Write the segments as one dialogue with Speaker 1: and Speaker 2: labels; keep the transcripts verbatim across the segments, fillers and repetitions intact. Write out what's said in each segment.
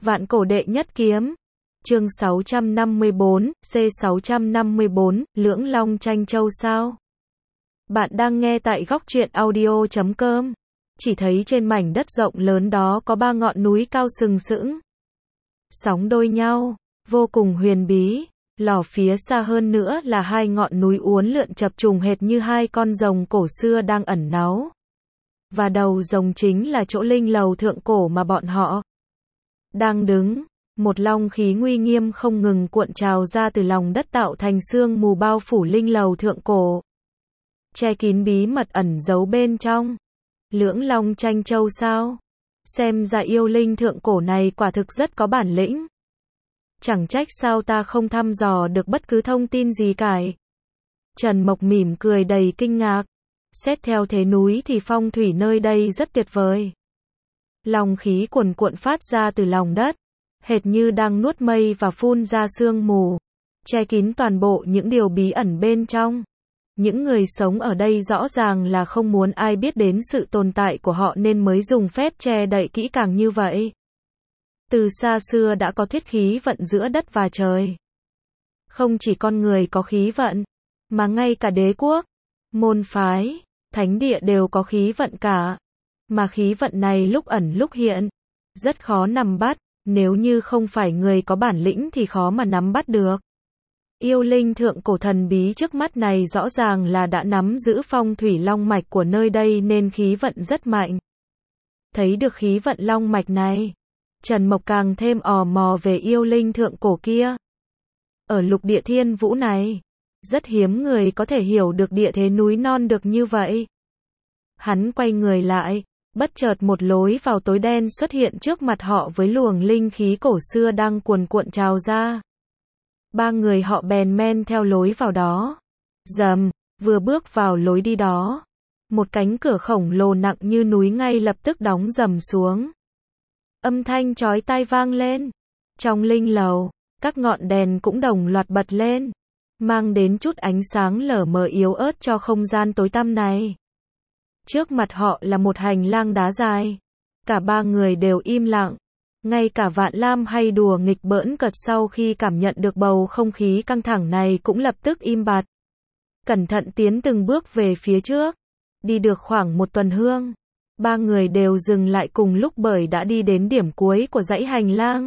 Speaker 1: Vạn cổ đệ nhất kiếm. Chương sáu trăm năm mươi bốn, C sáu trăm năm mươi bốn, Lưỡng Long tranh châu sao? Bạn đang nghe tại góc truyện audio chấm com. Chỉ thấy trên mảnh đất rộng lớn đó có ba ngọn núi cao sừng sững, sóng đôi nhau, vô cùng huyền bí. Lò phía xa hơn nữa là hai ngọn núi uốn lượn chập trùng hệt như hai con rồng cổ xưa đang ẩn náu. Và đầu rồng chính là chỗ linh lầu thượng cổ mà bọn họ đang đứng. Một long khí nguy nghiêm không ngừng cuộn trào ra từ lòng đất tạo thành sương mù bao phủ linh lầu thượng cổ, che kín bí mật ẩn giấu bên trong. Lưỡng Long tranh châu sao? Xem ra yêu linh thượng cổ này quả thực rất có bản lĩnh. Chẳng trách sao ta không thăm dò được bất cứ thông tin gì cả. Trần Mộc mỉm cười đầy kinh ngạc. Xét theo thế núi thì phong thủy nơi đây rất tuyệt vời. Long khí cuồn cuộn phát ra từ lòng đất, hệt như đang nuốt mây và phun ra sương mù, che kín toàn bộ những điều bí ẩn bên trong. Những người sống ở đây rõ ràng là không muốn ai biết đến sự tồn tại của họ nên mới dùng phép che đậy kỹ càng như vậy. Từ xa xưa đã có thuyết khí vận giữa đất và trời. Không chỉ con người có khí vận, mà ngay cả đế quốc, môn phái, thánh địa đều có khí vận cả. Mà khí vận này lúc ẩn lúc hiện, rất khó nắm bắt, nếu như không phải người có bản lĩnh thì khó mà nắm bắt được. Yêu linh thượng cổ thần bí trước mắt này rõ ràng là đã nắm giữ phong thủy long mạch của nơi đây nên khí vận rất mạnh. Thấy được khí vận long mạch này, Trần Mộc càng thêm ò mò về yêu linh thượng cổ kia. Ở lục địa thiên vũ này, rất hiếm người có thể hiểu được địa thế núi non được như vậy. Hắn quay người lại, bất chợt một lối vào tối đen xuất hiện trước mặt họ với luồng linh khí cổ xưa đang cuồn cuộn trào ra. Ba người họ bèn men theo lối vào đó. Rầm, vừa bước vào lối đi đó, một cánh cửa khổng lồ nặng như núi ngay lập tức đóng rầm xuống. Âm thanh chói tai vang lên. Trong linh lầu, các ngọn đèn cũng đồng loạt bật lên, mang đến chút ánh sáng lờ mờ yếu ớt cho không gian tối tăm này. Trước mặt họ là một hành lang đá dài. Cả ba người đều im lặng. Ngay cả Vạn Lam hay đùa nghịch bỡn cợt sau khi cảm nhận được bầu không khí căng thẳng này cũng lập tức im bặt. Cẩn thận tiến từng bước về phía trước. Đi được khoảng một tuần hương, ba người đều dừng lại cùng lúc bởi đã đi đến điểm cuối của dãy hành lang.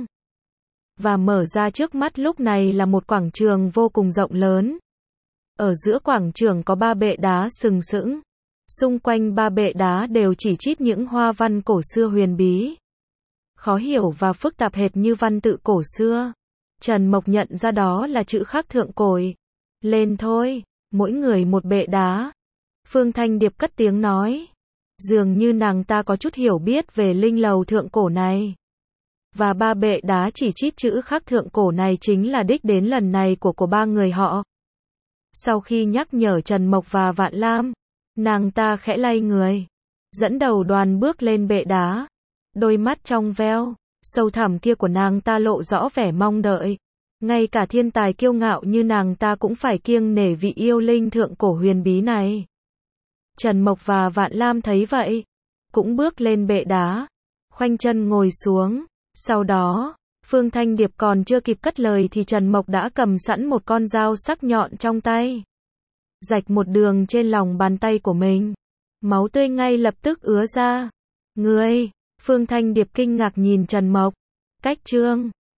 Speaker 1: Và mở ra trước mắt lúc này là một quảng trường vô cùng rộng lớn. Ở giữa quảng trường có ba bệ đá sừng sững. Xung quanh ba bệ đá đều chỉ chít những hoa văn cổ xưa huyền bí, khó hiểu và phức tạp hệt như văn tự cổ xưa. Trần Mộc nhận ra đó là chữ khắc thượng cổ. Lên thôi, mỗi người một bệ đá. Phương Thanh Điệp cất tiếng nói. Dường như nàng ta có chút hiểu biết về linh lầu thượng cổ này. Và ba bệ đá chỉ chít chữ khắc thượng cổ này chính là đích đến lần này của của ba người họ. Sau khi nhắc nhở Trần Mộc và Vạn Lam, nàng ta khẽ lay người, dẫn đầu đoàn bước lên bệ đá. Đôi mắt trong veo, sâu thẳm kia của nàng ta lộ rõ vẻ mong đợi. Ngay cả thiên tài kiêu ngạo như nàng ta cũng phải kiêng nể vị yêu linh thượng cổ huyền bí này. Trần Mộc và Vạn Lam thấy vậy, cũng bước lên bệ đá, khoanh chân ngồi xuống. Sau đó, Phương Thanh Điệp còn chưa kịp cất lời thì Trần Mộc đã cầm sẵn một con dao sắc nhọn trong tay, rạch một đường trên lòng bàn tay của mình. Máu tươi ngay lập tức ứa ra. Ngươi, Phương Thanh Điệp kinh ngạc nhìn Trần Mộc. Cách trương,